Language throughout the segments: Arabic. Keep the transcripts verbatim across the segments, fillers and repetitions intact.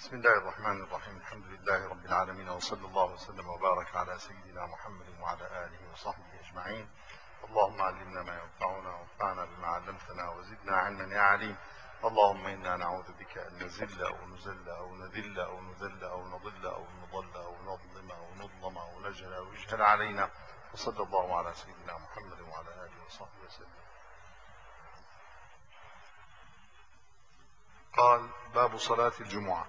بسم الله الرحمن الرحيم. الحمد لله رب العالمين، وصلى الله وسلم وبارك على سيدنا محمد وعلى آله وصحبه أجمعين. اللهم علمنا ما ينفعنا وانفعنا بما علمتنا وزدنا علما يا عليم. اللهم إنا نعوذ بك أن نزل أو نزل أو نذل أو نذل أو نضل أو نضل أو نظلم أو نظلم أو نجهل أو يجهل علينا. وصلى الله على سيدنا محمد وعلى آله وصحبه وسلم. قال: باب صلاة الجمعة.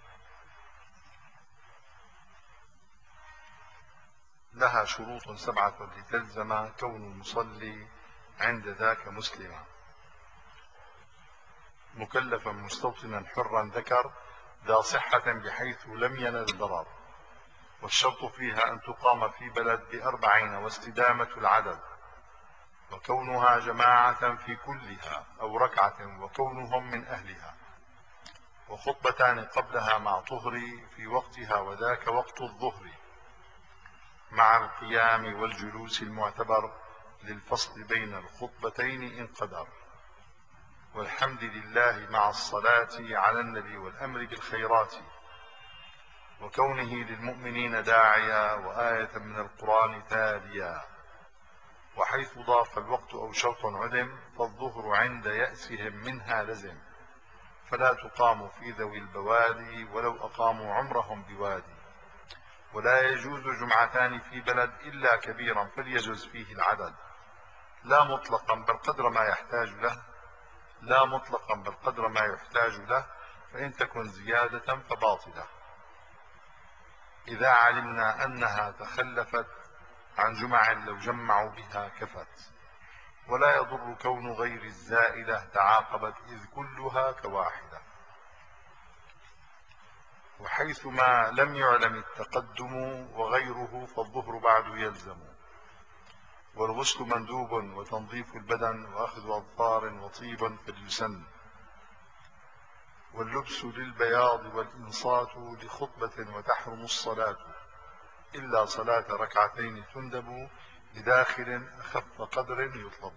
لها شروط سبعة لتلزم كون المصلي عند ذاك مسلما مكلفا مستوطنا حرا ذكر ذا صحة بحيث لم ينل ضرر، والشرط فيها أن تقام في بلد بأربعين واستدامة العدد، وكونها جماعة في كلها أو ركعة وكونهم من أهلها، وخطبتان قبلها مع طهر في وقتها وذاك وقت الظهر، مع القيام والجلوس المعتبر للفصل بين الخطبتين إن قدر، والحمد لله مع الصلاة على النبي والأمر بالخيرات، وكونه للمؤمنين داعيا وآية من القرآن تاليا، وحيث ضاف الوقت أو شرط عدم فالظهر عند يأسهم منها لزم، فلا تقام في ذوي البوادي ولو أقاموا عمرهم بوادي، ولا يجوز جمعتان في بلد إلا كبيرا فليجوز فيه العدد، لا مطلقا بل قدر ما يحتاج له لا مطلقا بل قدر ما يحتاج له فإن تكن زيادة فباطلة، إذا علمنا أنها تخلفت عن جمع لو جمعوا بها كفت، ولا يضر كون غير الزائدة تعاقبت إذ كلها كواحدة، وحيث ما لم يعلم التقدم وغيره فالظهر بعد يلزم، والغسل مندوب وتنظيف البدن وأخذ أظفار وطيب فليسن، واللبس للبياض والإنصات لخطبة وتحرم الصلاة إلا صلاة ركعتين تندب لداخل أخف قدر يطلب.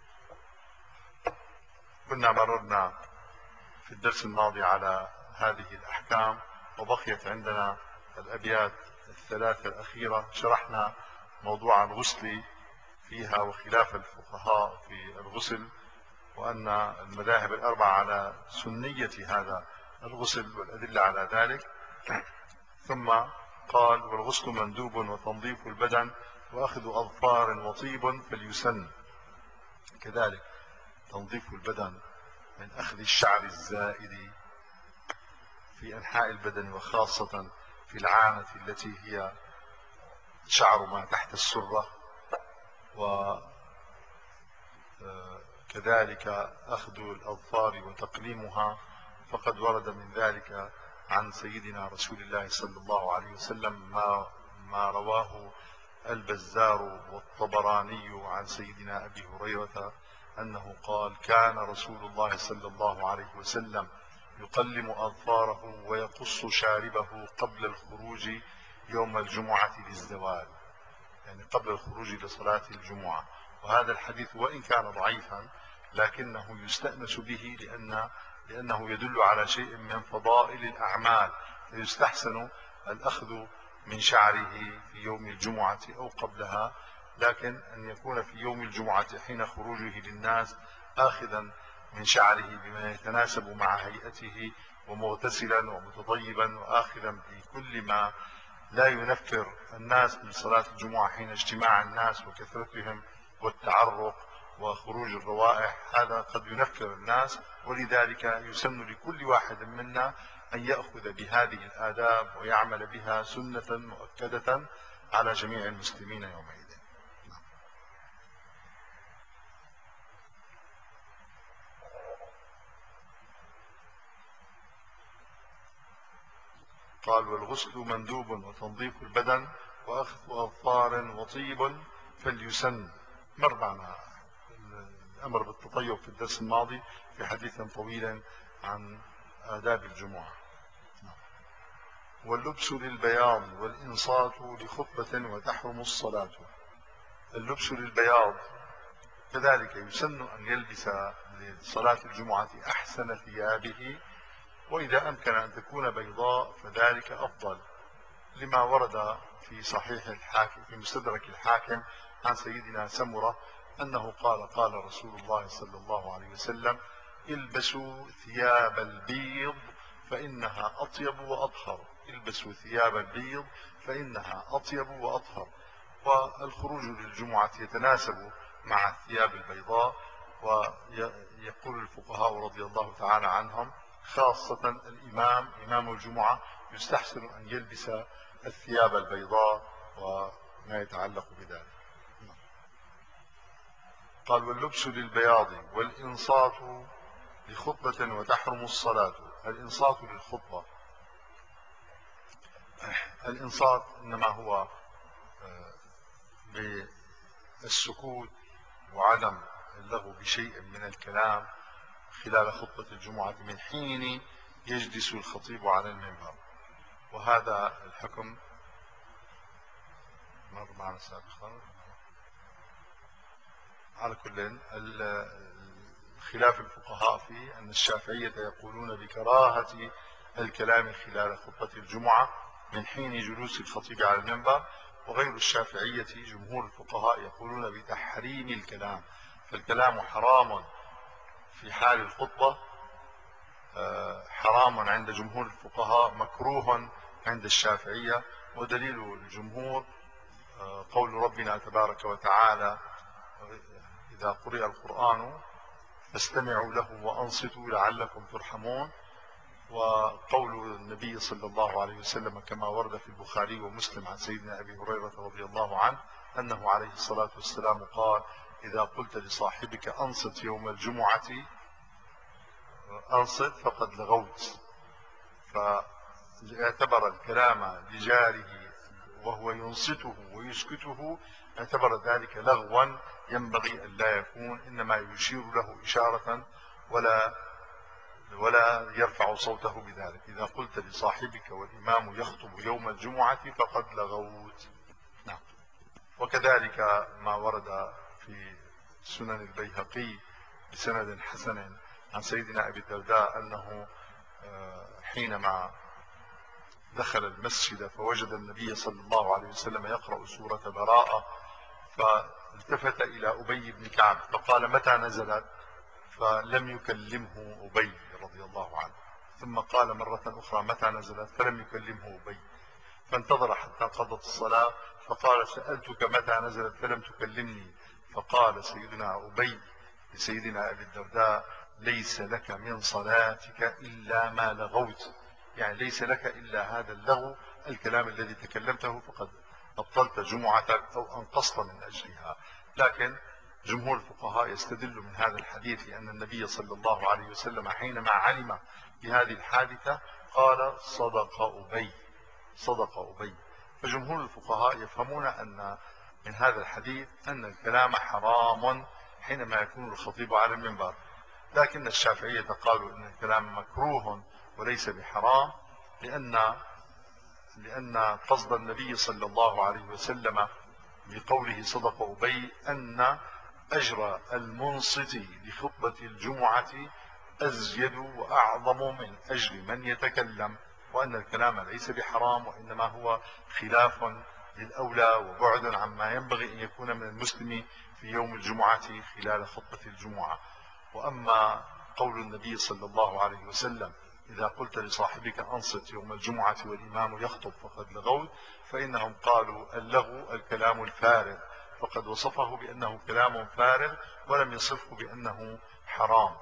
كنا مررنا في الدرس الماضي على هذه الأحكام، وبقيت عندنا الأبيات الثلاثة الأخيرة. شرحنا موضوع الغسل فيها وخلاف الفقهاء في الغسل، وأن المذاهب الأربعة على سنية هذا الغسل والأدلة على ذلك. ثم قال: والغسل مندوب وتنظيف البدن وأخذ أظفار وطيب فليسن، كذلك تنظيف البدن من أخذ الشعر الزائد في أنحاء البدن، وخاصة في العانة التي هي شعر ما تحت السرة، وكذلك أخذ الأظفار وتقليمها، فقد ورد من ذلك عن سيدنا رسول الله صلى الله عليه وسلم ما, ما رواه البزار والطبراني عن سيدنا أبي هريرة أنه قال: كان رسول الله صلى الله عليه وسلم يقلم أظفاره ويقص شاربه قبل الخروج يوم الجمعة للزوال، يعني قبل الخروج لصلاة الجمعة. وهذا الحديث وإن كان ضعيفا لكنه يستأنس به لأن لأنه يدل على شيء من فضائل الأعمال، فيستحسن الأخذ من شعره في يوم الجمعة أو قبلها، لكن أن يكون في يوم الجمعة حين خروجه للناس آخذا من شعره بما يتناسب مع هيئته، ومغتسلا ومتطيبا وآخذا بكل ما لا ينفر الناس من صلاة الجمعة حين اجتماع الناس وكثرتهم والتعرق وخروج الروائح، هذا قد ينفر الناس، ولذلك يسن لكل واحد منا أن يأخذ بهذه الآداب ويعمل بها سنة مؤكدة على جميع المسلمين يومئذ. قال: والغسل مندوب وتنظيف البدن وأخذ أظفار وطيب فليسن. مر معنا الأمر بالتطيب في الدرس الماضي في حديث طويل عن آداب الجمعة. واللبس للبياض والإنصات لخطبة وتحرم الصلاة. اللبس للبياض كذلك يسن أن يلبس لصلاة الجمعة أحسن ثيابه وإذا أمكن أن تكون بيضاء فذلك أفضل، لما ورد في صحيح الحاكم في مستدرك الحاكم عن سيدنا سمرة أنه قال قال رسول الله صلى الله عليه وسلم: البسوا ثياب البيض فإنها أطيب وأطهر، البسوا ثياب البيض فإنها أطيب وأطهر. والخروج للجمعة يتناسب مع الثياب البيضاء. ويقول الفقهاء رضي الله تعالى عنهم خاصة الإمام إمام الجمعة يستحسن أن يلبس الثياب البيضاء وما يتعلق بذلك. قال: واللبس للبياض والإنصات لخطبة وتحرم الصلاة. الإنصات للخطبة، الإنصات إنما هو بالسكوت وعدم اللغو بشيء من الكلام خلال خطبة الجمعة من حين يجلس الخطيب على المنبر. وهذا الحكم مر معنا سابقا. على كل خلاف الفقهاء فيه أن الشافعية يقولون بكراهة الكلام خلال خطبة الجمعة من حين جلوس الخطيب على المنبر، وغير الشافعية جمهور الفقهاء يقولون بتحريم الكلام، فالكلام حرام في حال الخطبة، حرام عند جمهور الفقهاء، مكروه عند الشافعية. ودليل الجمهور قول ربنا تبارك وتعالى: إذا قرئ القرآن فاستمعوا له وأنصتوا لعلكم ترحمون. وقول النبي صلى الله عليه وسلم كما ورد في البخاري ومسلم عن سيدنا أبي هريرة رضي الله عنه أنه عليه الصلاة والسلام قال: إذا قلت لصاحبك أنصت يوم الجمعة أنصت فقد لغوت. فاعتبر الكلام لجاره وهو ينصته ويسكته، اعتبر ذلك لغوا ينبغي أن لا يكون، إنما يشير له إشارة ولا ولا يرفع صوته بذلك. إذا قلت لصاحبك والإمام يخطب يوم الجمعة فقد لغوت. نعم. وكذلك ما ورد في سنن البيهقي بسند حسن عن سيدنا أبي الدرداء أنه حينما دخل المسجد فوجد النبي صلى الله عليه وسلم يقرأ سورة براءة، فالتفت إلى أبي بن كعب فقال: متى نزلت؟ فلم يكلمه أبي رضي الله عنه. ثم قال مرة أخرى: متى نزلت؟ فلم يكلمه أبي. فانتظر حتى قضت الصلاة فقال: سألتك متى نزلت فلم تكلمني. فقال سيدنا أبي لسيدنا أبي الدرداء: ليس لك من صلاتك إلا ما لغوت، يعني ليس لك إلا هذا اللغو، الكلام الذي تكلمته، فقد أبطلت جمعتك أو أنقصت من أجلها. لكن جمهور الفقهاء يستدل من هذا الحديث لأن النبي صلى الله عليه وسلم حينما علم بهذه الحادثة قال: صدق أبي، صدق أبي. فجمهور الفقهاء يفهمون أن من هذا الحديث أن الكلام حرام حينما يكون الخطيب على المنبر، لكن الشافعية قالوا أن الكلام مكروه وليس بحرام، لأن لأن قصد النبي صلى الله عليه وسلم بقوله صدق أبي أن أجر المنصت لخطبة الجمعة أزيد وأعظم من أجر من يتكلم، وأن الكلام ليس بحرام، وإنما هو خلاف للأولى وبعد عما ينبغي أن يكون من المسلم في يوم الجمعة خلال خطبة الجمعة. وأما قول النبي صلى الله عليه وسلم: إذا قلت لصاحبك أنصت يوم الجمعة والإمام يخطب فقد لغوت، فإنهم قالوا اللغو الكلام الفارغ، فقد وصفه بأنه كلام فارغ ولم يصفه بأنه حرام.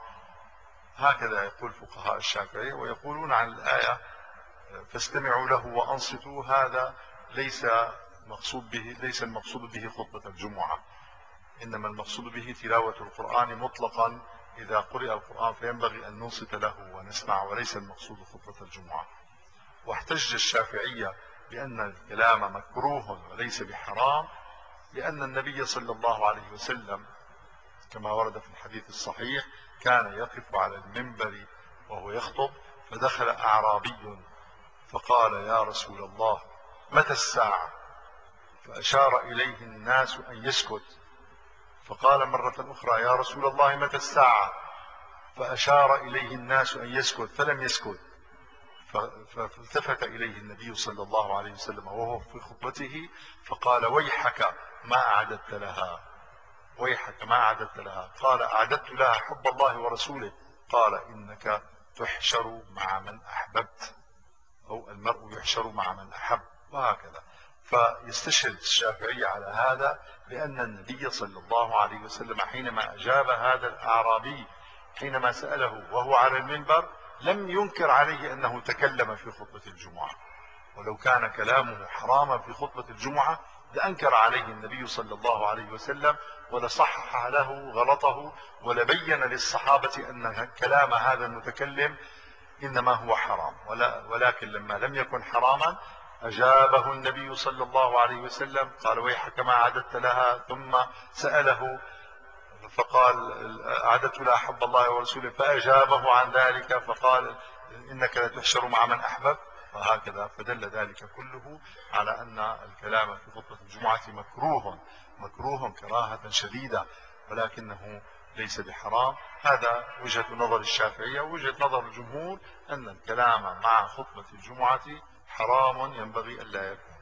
هكذا يقول فقهاء الشافعية. ويقولون عن الآية: فاستمعوا له وأنصتوا، هذا ليس مقصود به ليس المقصود به خطبة الجمعة، إنما المقصود به تلاوة القرآن مطلقا. إذا قرئ القرآن فينبغي أن ننصت له ونسمع، وليس المقصود خطبة الجمعة. واحتج الشافعية بأن الكلام مكروه وليس بحرام لأن النبي صلى الله عليه وسلم كما ورد في الحديث الصحيح كان يقف على المنبر وهو يخطب، فدخل أعرابي فقال: يا رسول الله متى الساعة؟ فأشار إليه الناس أن يسكت، فقال مرة أخرى: يا رسول الله متى الساعة؟ فأشار إليه الناس أن يسكت فلم يسكت، فالتفت إليه النبي صلى الله عليه وسلم وهو في خطبته فقال ويحك ما أعددت لها، ويحك ما أعددت لها. قال أعددت لها حب الله ورسوله. قال إنك تحشر مع من أحببت، أو المرء يحشر مع من أحب، وهكذا. فيستشهد الشافعي على هذا بأن النبي صلى الله عليه وسلم حينما أجاب هذا الأعرابي حينما سأله وهو على المنبر لم ينكر عليه أنه تكلم في خطبة الجمعة، ولو كان كلامه حراما في خطبة الجمعة لأنكر عليه النبي صلى الله عليه وسلم ولصحح له غلطه ولبين للصحابة أن كلام هذا المتكلم إنما هو حرام، ولكن لما لم يكن حراما أجابه النبي صلى الله عليه وسلم قال ويحك ما أعددت لها، ثم سأله فقال أعددت لها حب الله ورسوله، فأجابه عن ذلك فقال إنك لتحشر مع من أحبب، وهكذا. فدل ذلك كله على أن الكلام في خطبة الجمعة مكروه مكروه كراهة شديدة، ولكنه ليس بحرام. هذا وجهة نظر الشافعية. ووجهة نظر الجمهور أن الكلام مع خطبة الجمعة حرام ينبغي ألا يكون.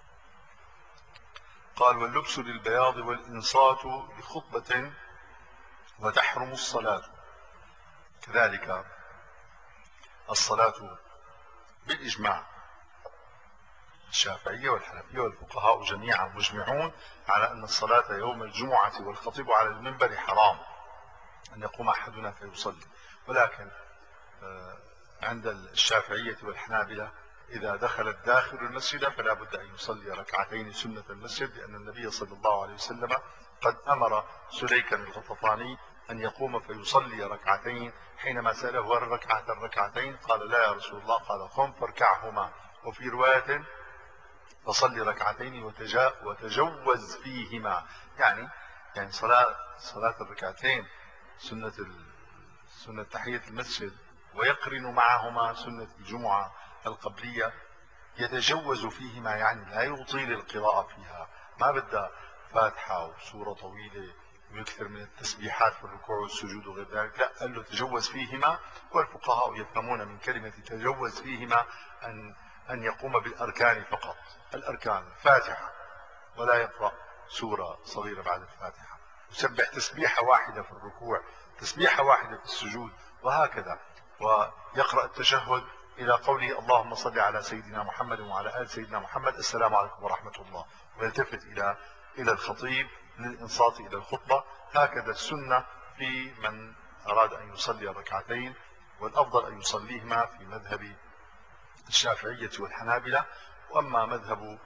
قال واللبس للبياض والإنصات لخطبة وتحرم الصلاة. كذلك الصلاة بالإجماع الشافعية والحنفية والفقهاء جميعا مجمعون على أن الصلاة يوم الجمعة والخطيب على المنبر حرام، أن يقوم أحدنا فيصلي. ولكن عند الشافعية والحنابلة إذا دخل الداخل المسجد فلا بد أن يصلي ركعتين سنة المسجد، لأن النبي صلى الله عليه وسلم قد أمر سليكا الغطفاني أن يقوم فيصلي ركعتين، حينما سأله الركعة الركعتين قال لا يا رسول الله، قال قم فاركعهما، وفي رواية فصلي ركعتين وتجوز فيهما، يعني يعني صلاة صلاة الركعتين سنة سنة تحية المسجد ويقرن معهما سنة الجمعة القبلية، يتجوز فيهما يعني لا يطيل القراءة فيها، ما بدأ فاتحة وسورة طويلة ويكثر من التسبيحات في الركوع والسجود وغير ذلك، لا، قال له تجوز فيهما. والفقهاء يفهمون من كلمة تجوز فيهما أن أن يقوم بالأركان فقط، الأركان الفاتحة ولا يقرأ سورة صغيرة بعد الفاتحة، يسبح تسبيحة واحدة في الركوع، تسبيحة واحدة في السجود، وهكذا. ويقرأ التشهد إلى قوله اللهم صل على سيدنا محمد وعلى آل سيدنا محمد السلام عليكم ورحمة الله، ويلتفت إلى إلى الخطيب للإنصات إلى الخطبة. هكذا السنة في من أراد أن يصلي ركعتين، والأفضل أن يصليهما في مذهب الشافعية والحنابلة. وأما مذهب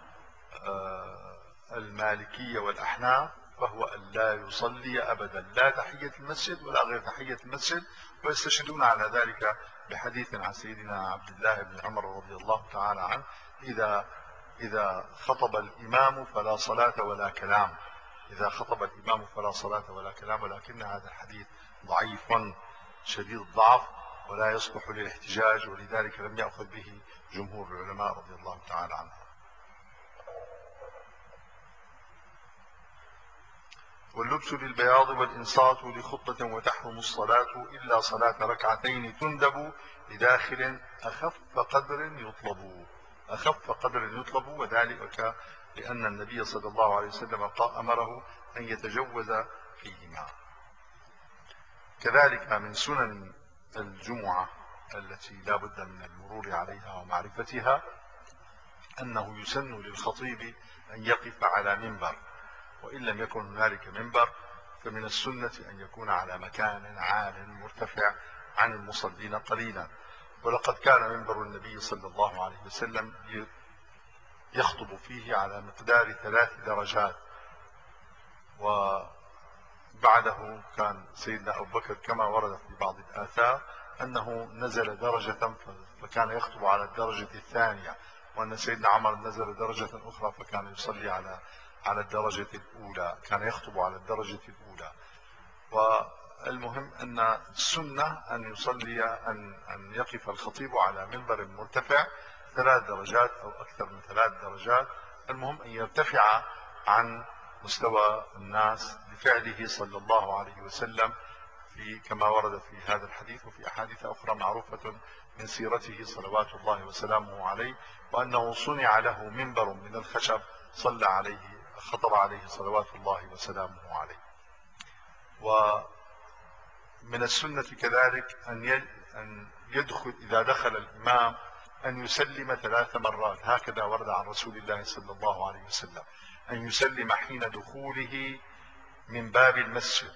المالكية والأحناف فهو أن لا يصلي أبدا لا تحية المسجد ولا غير تحية المسجد، ويستشهدون على ذلك بحديث عن سيدنا عبد الله بن عمر رضي الله تعالى عنه إذا إذا خطب الإمام فلا صلاة ولا كلام، إذا خطب الإمام فلا صلاة ولا كلام، ولكن هذا الحديث ضعيف شديد الضعف ولا يصلح للاحتجاج، ولذلك لم يأخذ به جمهور العلماء رضي الله تعالى عنهم. واللبس للبياض والإنصات لخطبة وتحرم الصلاة إلا صلاة ركعتين تندب لداخل أخف قدر يطلب، أخف قدر يطلب، وذلك لأن النبي صلى الله عليه وسلم أمره أن يتجوز فيهما. كذلك من سنن الجمعة التي لا بد من المرور عليها ومعرفتها أنه يسن للخطيب أن يقف على منبر، وإن لم يكن هنالك منبر فمن السنة أن يكون على مكان عال مرتفع عن المصلين قليلا. ولقد كان منبر النبي صلى الله عليه وسلم يخطب فيه على مقدار ثلاث درجات، وبعده كان سيدنا أبو بكر كما ورد في بعض الآثار أنه نزل درجة فكان يخطب على الدرجة الثانية، وأن سيدنا عمر نزل درجة أخرى فكان يصلي على على الدرجة الأولى، كان يخطب على الدرجة الأولى. والمهم أن السنة أن يصلي أن أن يقف الخطيب على منبر مرتفع ثلاث درجات أو أكثر من ثلاث درجات، المهم أن يرتفع عن مستوى الناس لفعله صلى الله عليه وسلم في كما ورد في هذا الحديث وفي أحاديث أخرى معروفة من سيرته صلوات الله وسلامه عليه، وأنه صنع له منبر من الخشب صلى عليه خطب عليه صلوات الله وسلامه عليه. ومن السنة كذلك أن يدخل إذا دخل الإمام أن يسلم ثلاث مرات، هكذا ورد عن رسول الله صلى الله عليه وسلم، أن يسلم حين دخوله من باب المسجد،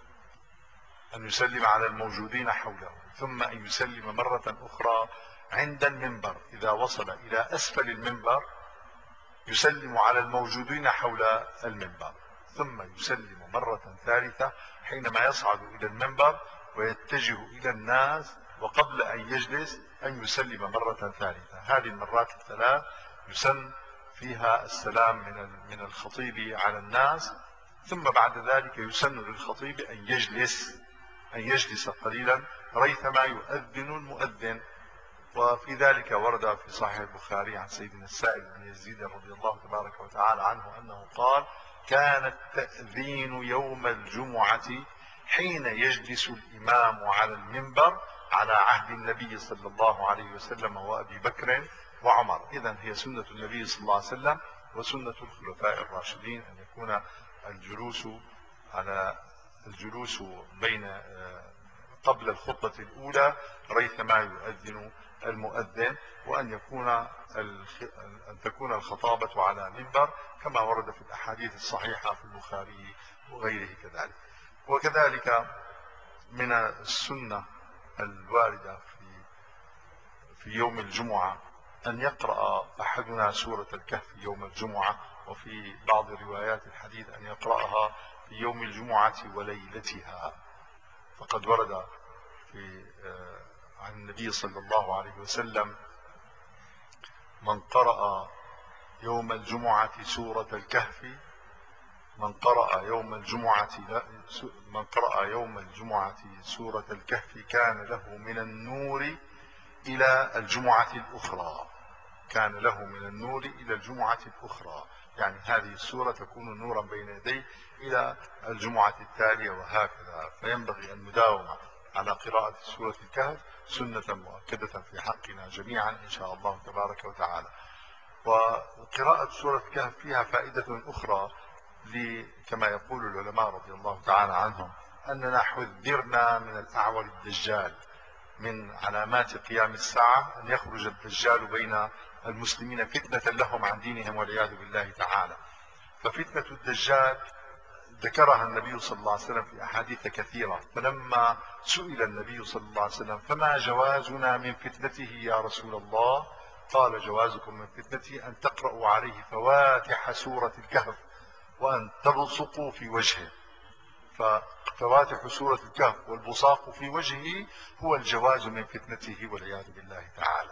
أن يسلم على الموجودين حوله، ثم أن يسلم مرة أخرى عند المنبر، إذا وصل إلى أسفل المنبر يسلم على الموجودين حول المنبر، ثم يسلم مرة ثالثة حينما يصعد إلى المنبر ويتجه إلى الناس، وقبل أن يجلس أن يسلم مرة ثالثة. هذه المرات الثلاث يسن فيها السلام من من الخطيب على الناس، ثم بعد ذلك يسن للخطيب أن يجلس أن يجلس قليلا ريثما يؤذن المؤذن. وفي ذلك ورد في صحيح البخاري عن سيدنا السائب بن يزيد رضي الله تبارك وتعالى عنه أنه قال: كان التأذين يوم الجمعة حين يجلس الإمام على المنبر على عهد النبي صلى الله عليه وسلم وأبي بكر وعمر. إذن هي سنة النبي صلى الله عليه وسلم وسنة الخلفاء الراشدين أن يكون الجلوس على الجلوس بين قبل الخطبة الأولى ريثما يؤذن المؤذن، وأن يكون أن تكون الخطابة على منبر كما ورد في الأحاديث الصحيحة في البخاري وغيره كذلك. وكذلك من السنة الواردة في في يوم الجمعة أن يقرأ أحدنا سورة الكهف يوم الجمعة، وفي بعض روايات الحديث أن يقرأها في يوم الجمعة وليلتها، فقد ورد في عن النبي صلى الله عليه وسلم: من قرأ يوم الجمعة سورة الكهف من قرأ يوم الجمعة من قرأ يوم الجمعة سورة الكهف كان له من النور إلى الجمعة الأخرى كان له من النور إلى الجمعة الأخرى يعني هذه السورة تكون نورا بين يديه إلى الجمعة التالية، وهكذا. فينبغي المداومة على قراءة سورة الكهف، سنة مؤكدة في حقنا جميعا إن شاء الله تبارك وتعالى. وقراءة سورة الكهف فيها فائدة أخرى، كما يقول العلماء رضي الله تعالى عنهم أننا حذرنا من الأعور الدجال. من علامات قيام الساعة أن يخرج الدجال بين المسلمين فتنة لهم عن دينهم والعياذ بالله تعالى. ففتنة الدجال ذكرها النبي صلى الله عليه وسلم في أحاديث كثيرة، فلما سئل النبي صلى الله عليه وسلم: فما جوازنا من فتنته يا رسول الله؟ قال: جوازكم من فتنته أن تقرأوا عليه فواتح سورة الكهف وأن تبصقوا في وجهه. ففواتح سورة الكهف والبصاق في وجهه هو الجواز من فتنته والعياذ بالله تعالى.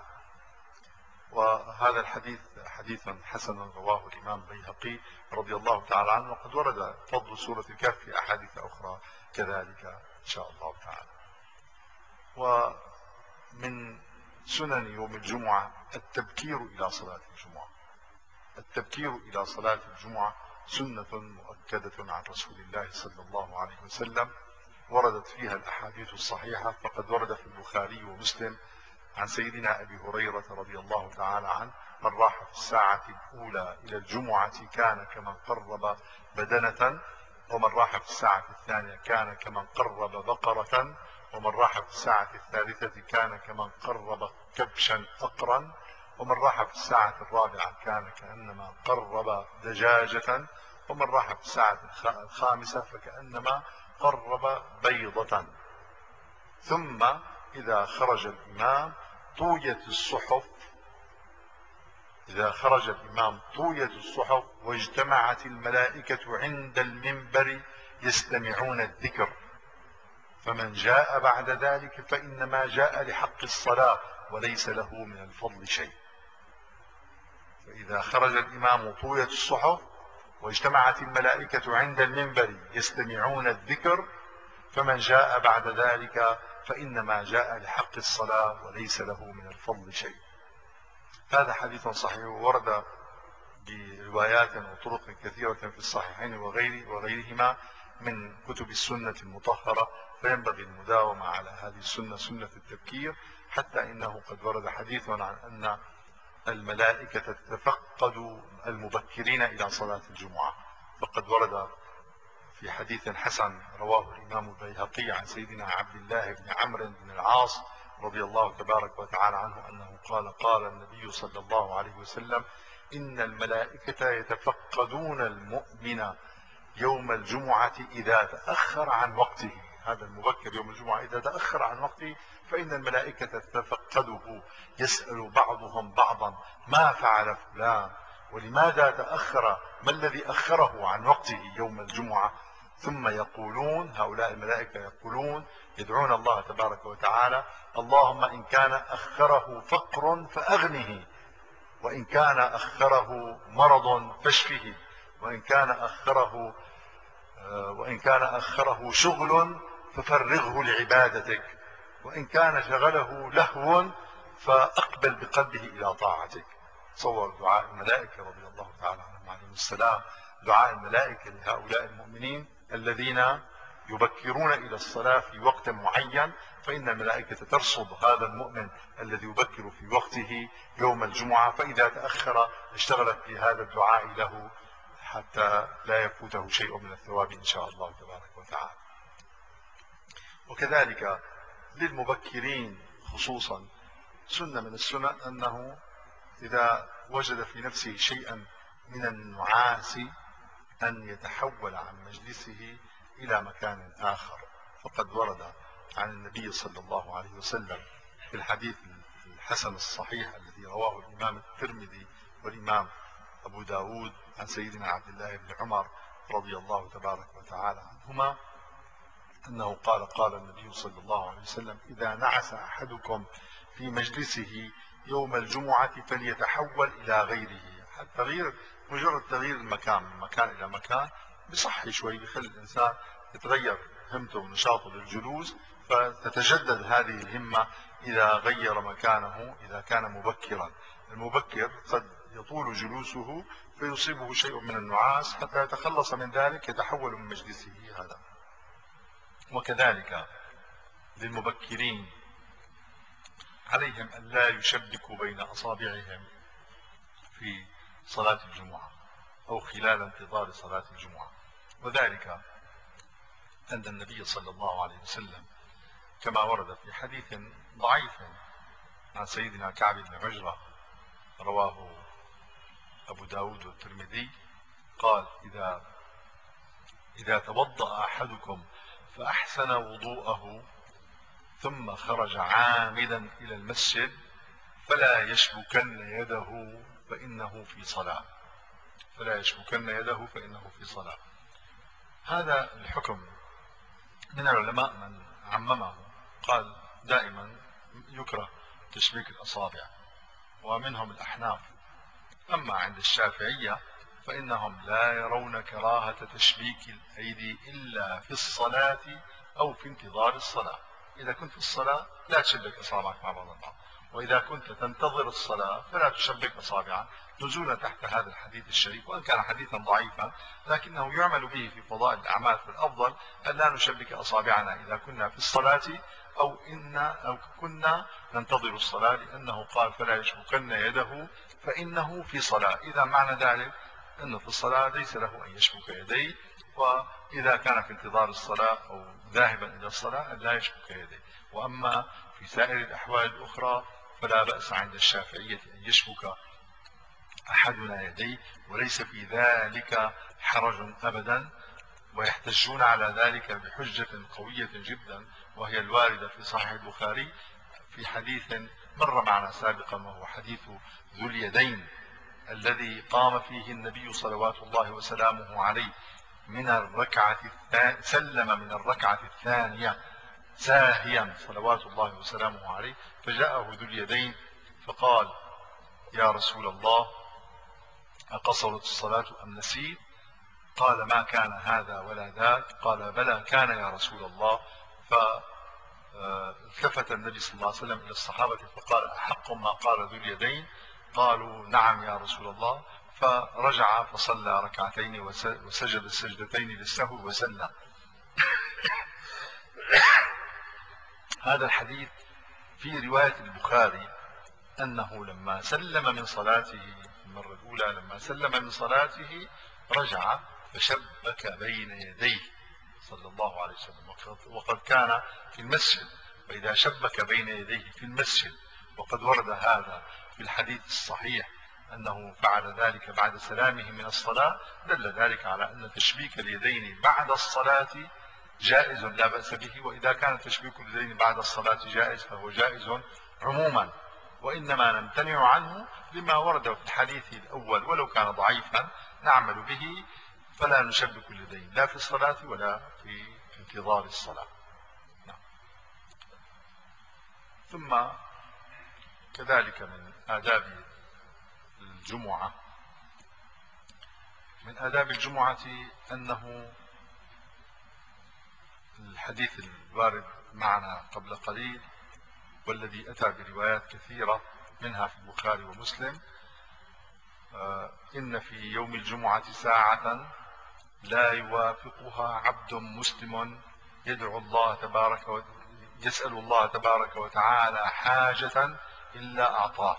وهذا الحديث حديث حسن رواه الإمام البيهقي رضي الله تعالى عنه، وقد ورد فضل سورة الكهف في أحاديث أخرى كذلك إن شاء الله تعالى. ومن سنن يوم الجمعة التبكير إلى صلاة الجمعة. التبكير إلى صلاة الجمعة سنة مؤكدة عن رسول الله صلى الله عليه وسلم، وردت فيها الأحاديث الصحيحة. فقد ورد في البخاري ومسلم عن سيدنا أبي هريرة رضي الله تعالى عنه: من راح في الساعة الأولى إلى الجمعة كان كمن قرب بدنة، ومن راح في الساعة الثانية كان كمن قرب بقرة، ومن راح في الساعة الثالثة كان كمن قرب كبشا أقرا، ومن راح في الساعة الرابعة كان كأنما قرب دجاجة، ومن راح في الساعة الخامسة فكأنما قرب بيضة. ثم إذا خرج الإمام طويت الصحف إذا خرج الإمام طويت الصحف واجتمعت الملائكة عند المنبر يستمعون الذكر، فمن جاء بعد ذلك فإنما جاء لحق الصلاة وليس له من الفضل شيء. فإذا خرج الإمام طويت الصحف واجتمعت الملائكة عند المنبر يستمعون الذكر، فمن جاء بعد ذلك فإنما جاء لحق الصلاة وليس له من الفضل شيء. هذا حديث صحيح ورد بروايات وطرق كثيرة في الصحيحين وغير وغيرهما من كتب السنة المطهرة، فينبغي المداومة على هذه السنة، سنة التبكير، حتى إنه قد ورد حديث عن أن الملائكة تتفقد المبكرين إلى صلاة الجمعة. فقد ورد في حديث حسن رواه الإمام البيهقي عن سيدنا عبد الله بن عمرو بن العاص رضي الله تبارك وتعالى عنه أنه قال: قال النبي صلى الله عليه وسلم: إن الملائكة يتفقدون المؤمن يوم الجمعة إذا تأخر عن وقته. هذا المبكر يوم الجمعة إذا تأخر عن وقته فإن الملائكة تتفقده، يسأل بعضهم بعضا: ما فعل فلان؟ ولماذا تأخر؟ ما الذي أخره عن وقته يوم الجمعة؟ ثم يقولون، هؤلاء الملائكة يقولون، يدعون الله تبارك وتعالى: اللهم إن كان أخره فقر فأغنه، وإن كان أخره مرض فاشفه، وإن كان أخره وإن كان أخره شغل ففرغه لعبادتك، وإن كان شغله لهو فأقبل بقلبه إلى طاعتك. تصور دعاء الملائكة رضي الله تعالى عنهم عليهم السلام، دعاء الملائكة لهؤلاء المؤمنين الذين يبكرون إلى الصلاة في وقت معين، فإن الملائكة ترصد هذا المؤمن الذي يبكر في وقته يوم الجمعة، فإذا تأخر اشتغلت بهذا الدعاء له حتى لا يفوته شيء من الثواب إن شاء الله تبارك وتعالى. وكذلك للمبكرين خصوصا سنة من السنن أنه إذا وجد في نفسه شيئا من النعاس أن يتحول عن مجلسه إلى مكان آخر. فقد ورد عن النبي صلى الله عليه وسلم في الحديث الحسن الصحيح الذي رواه الإمام الترمذي والإمام أبو داود عن سيدنا عبد الله بن عمر رضي الله تبارك وتعالى عنهما أنه قال: قال النبي صلى الله عليه وسلم: إذا نعس أحدكم في مجلسه يوم الجمعة فليتحول إلى غيره. التغيير مجرد تغيير المكان من مكان إلى مكان بصحي شوي، بيخلي الإنسان يتغير همته ونشاطه للجلوس، فتتجدد هذه الهمة إذا غير مكانه إذا كان مبكرا. المبكر قد يطول جلوسه فيصيبه شيء من النعاس، حتى يتخلص من ذلك يتحول من مجلسه هذا. وكذلك للمبكرين عليهم أن لا يشبكوا بين أصابعهم في صلاة الجمعة أو خلال انتظار صلاة الجمعة، وذلك أن النبي صلى الله عليه وسلم كما ورد في حديث ضعيف عن سيدنا كعب بن عجرة رواه أبو داود والترمذي قال: إذا إذا توضأ أحدكم فأحسن وضوءه ثم خرج عامدا إلى المسجد فلا يشبكن يده فإنه في صلاة فلا يشبكن يده فإنه في صلاة. هذا الحكم من العلماء من عممه، قال دائما يكره تشبيك الأصابع، ومنهم الأحناف. أما عند الشافعية فإنهم لا يرون كراهة تشبيك الأيدي إلا في الصلاة أو في انتظار الصلاة. إذا كنت في الصلاة لا تشبك أصابعك مع بعض البعض، وإذا كنت تنتظر الصلاة فلا تشبك أصابعك، نزولا تحت هذا الحديث الشريف، وإن كان حديثا ضعيفا لكنه يعمل به في فضائل الأعمال. فالأفضل أن لا نشبك أصابعنا إذا كنا في الصلاة أو إن أو كنا ننتظر الصلاة، لأنه قال: فلا يشبكن يده فإنه في صلاة. إذا معنى ذلك أنه في الصلاة ليس له أن يشبك يديه، وإذا كان في انتظار الصلاة أو ذاهبا إلى الصلاة لا يشبك يديه. وأما في سائر الأحوال الأخرى فلا بأس عند الشافعية أن يشبك أحدنا يديه، وليس في ذلك حرج أبدا. ويحتجون على ذلك بحجة قوية جدا، وهي الواردة في صحيح البخاري في حديث مر معنا سابقا، وهو حديث ذو اليدين الذي قام فيه النبي صلوات الله وسلامه عليه من الركعة الثانية، سلم من الركعة الثانية ساهيا صلوات الله وسلامه عليه، فجاءه ذو اليدين فقال: يا رسول الله، أقصرت الصلاة أم نسيت؟ قال: ما كان هذا ولا ذاك. قال: بلى كان يا رسول الله. فالتفت النبي صلى الله عليه وسلم إلى الصحابة فقال: أحق ما قال ذو اليدين؟ قالوا: نعم يا رسول الله. فرجع فصلى ركعتين وسجد السجدتين للسهو وسلم. هذا الحديث في رواية البخاري أنه لما سلم من صلاته المرة الأولى، لما سلم من صلاته رجع فشبك بين يديه صلى الله عليه وسلم، وقد كان في المسجد، فإذا شبك بين يديه في المسجد وقد ورد هذا في الحديث الصحيح أنه فعل ذلك بعد سلامه من الصلاة، دل ذلك على أن تشبيك اليدين بعد الصلاة جائز لا بأس به. وإذا كان تشبيك اليدين بعد الصلاة جائز فهو جائز عموما، وإنما نمتنع عنه لما ورد في الحديث الأول ولو كان ضعيفا نعمل به، فلا نشبك اليدين لا في الصلاة ولا في انتظار الصلاة. نعم. ثم كذلك من آداب الجمعة، من آداب الجمعة أنه الحديث الوارد معنا قبل قليل والذي أتى بروايات كثيرة منها في البخاري ومسلم، آه إن في يوم الجمعة ساعة لا يوافقها عبد مسلم يدعو الله تبارك و... يسأل الله تبارك وتعالى حاجة إلا أعطاه.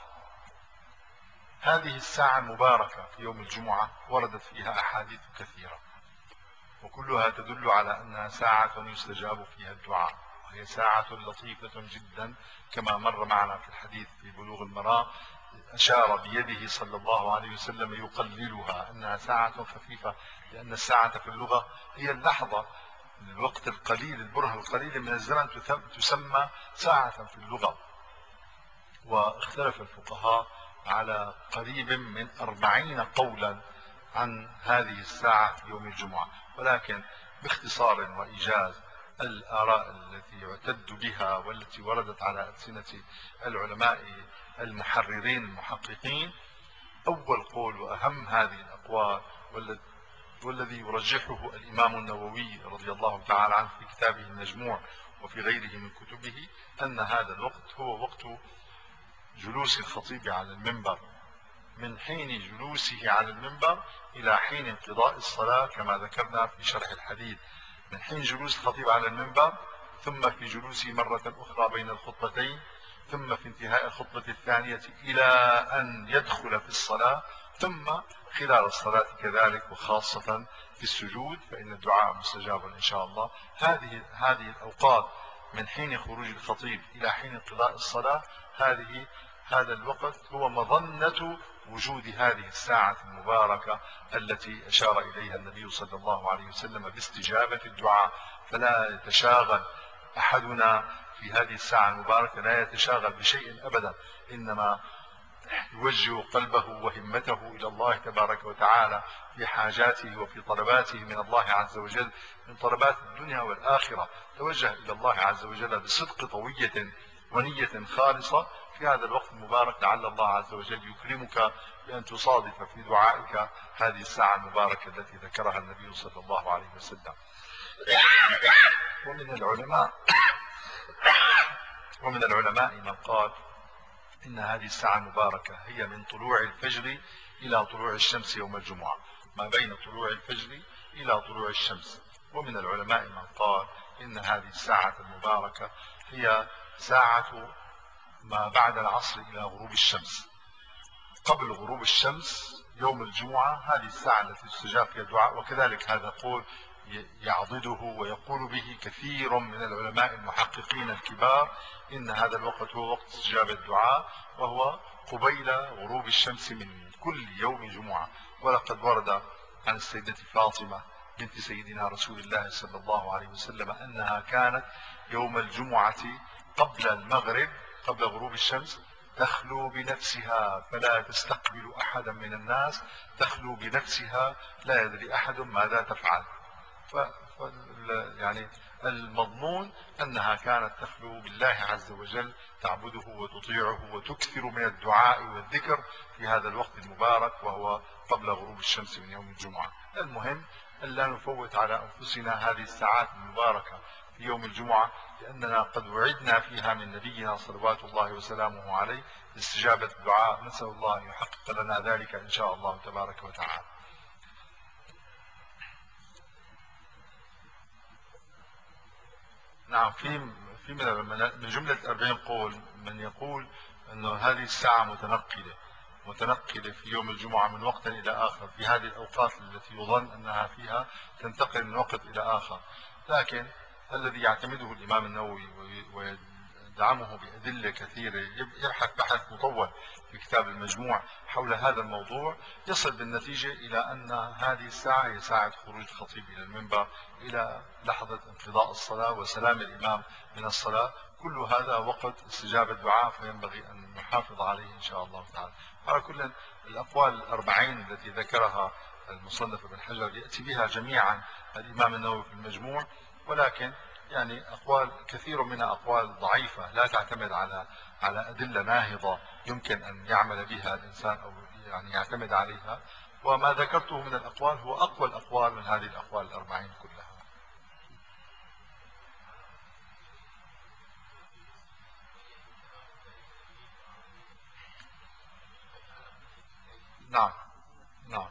هذه الساعة المباركة في يوم الجمعة وردت فيها أحاديث كثيرة، وكلها تدل على أنها ساعة يستجاب فيها الدعاء، وهي ساعة لطيفة جدا كما مر معنا في الحديث في بلوغ المرام، أشار بيده صلى الله عليه وسلم يقللها أنها ساعة خفيفة، لأن الساعة في اللغة هي اللحظة، الوقت القليل، البرهة القليل من الزمن تسمى ساعة في اللغة. واختلف الفقهاء على قريب من أربعين قولا عن هذه الساعة في يوم الجمعة، ولكن باختصار وإيجاز الآراء التي يعتد بها والتي وردت على ألسنة العلماء المحررين المحققين، أول قول وأهم هذه الأقوال والذي يرجحه الإمام النووي رضي الله تعالى عنه في كتابه المجموع وفي غيره من كتبه، أن هذا الوقت هو وقت جلوس الخطيب على المنبر، من حين جلوسه على المنبر إلى حين انقضاء الصلاة كما ذكرنا في شرح الحديث، من حين جلوس الخطيب على المنبر ثم في جلوسه مرة أخرى بين الخطبتين ثم في انتهاء الخطبة الثانية إلى أن يدخل في الصلاة، ثم خلال الصلاة كذلك، وخاصة في السجود فإن الدعاء مستجاب إن شاء الله. هذه هذه الأوقات من حين خروج الخطيب إلى حين انقضاء الصلاة، هذه هذا الوقت هو مظنة وجود هذه الساعة المباركة التي أشار إليها النبي صلى الله عليه وسلم باستجابة الدعاء. فلا يتشاغل أحدنا في هذه الساعة المباركة، لا يتشاغل بشيء أبدا، إنما يوجه قلبه وهمته إلى الله تبارك وتعالى في حاجاته وفي طلباته من الله عز وجل، من طلبات الدنيا والآخرة. توجه إلى الله عز وجل بصدق طوية ونية خالصة في هذا الوقت المبارك، لعل الله عز وجل يكرمك بأن تصادف في دعائك هذه الساعة المباركة التي ذكرها النبي صلى الله عليه وسلم. ومن العلماء ومن العلماء من قال إن هذه الساعة المباركة هي من طلوع الفجر إلى طلوع الشمس يوم الجمعة، ما بين طلوع الفجر إلى طلوع الشمس. ومن العلماء من قال إن هذه الساعة المباركة هي ساعة ما بعد العصر إلى غروب الشمس، قبل غروب الشمس يوم الجمعة، هذه الساعة التي استجاب فيها الدعاء. وكذلك هذا قول يعضده ويقول به كثير من العلماء المحققين الكبار، إن هذا الوقت هو وقت استجابة الدعاء، وهو قبيل غروب الشمس من كل يوم جمعة. ولقد ورد عن السيدة فاطمة بنت سيدنا رسول الله صلى الله عليه وسلم أنها كانت يوم الجمعة قبل المغرب، قبل غروب الشمس، تخلو بنفسها فلا تستقبل أحدا من الناس، تخلو بنفسها لا يدري أحد ماذا تفعل. ف... ف... يعني المضمون أنها كانت تخلو بالله عز وجل، تعبده وتطيعه وتكثر من الدعاء والذكر في هذا الوقت المبارك، وهو قبل غروب الشمس من يوم الجمعة. المهم أن لا نفوت على أنفسنا هذه الساعات المباركة في يوم الجمعة، لأننا قد وعدنا فيها من نبينا صلوات الله وسلامه عليه باستجابة الدعاء. نسأل الله أن يحقق لنا ذلك إن شاء الله تبارك وتعالى. نعم، في في من المنا- من جملة الأربعين قول من يقول أنه هذه الساعة متنقلة متنقلة في يوم الجمعة من وقت إلى آخر، في هذه الأوقات التي يظن أنها فيها تنتقل من وقت إلى آخر. لكن الذي يعتمده الإمام النووي ويدعمه بأدلة كثيرة، يبحث بحث مطول في كتاب المجموع حول هذا الموضوع، يصل بالنتيجة إلى أن هذه الساعة هي ساعة خروج الخطيب إلى المنبر إلى لحظة انقضاء الصلاة وسلام الإمام من الصلاة. كل هذا وقت استجابة الدعاء، فينبغي أن نحافظ عليه إن شاء الله تعالى. على كل الأقوال الأربعين التي ذكرها المصنف ابن حجر يأتي بها جميعا الإمام النووي في المجموع، ولكن يعني أقوال كثير منها أقوال ضعيفة لا تعتمد على على أدلة ناهضة يمكن أن يعمل بها الإنسان أو يعني يعتمد عليها. وما ذكرته من الأقوال هو أقوى الأقوال من هذه الأقوال الأربعين كلها. نعم. نعم.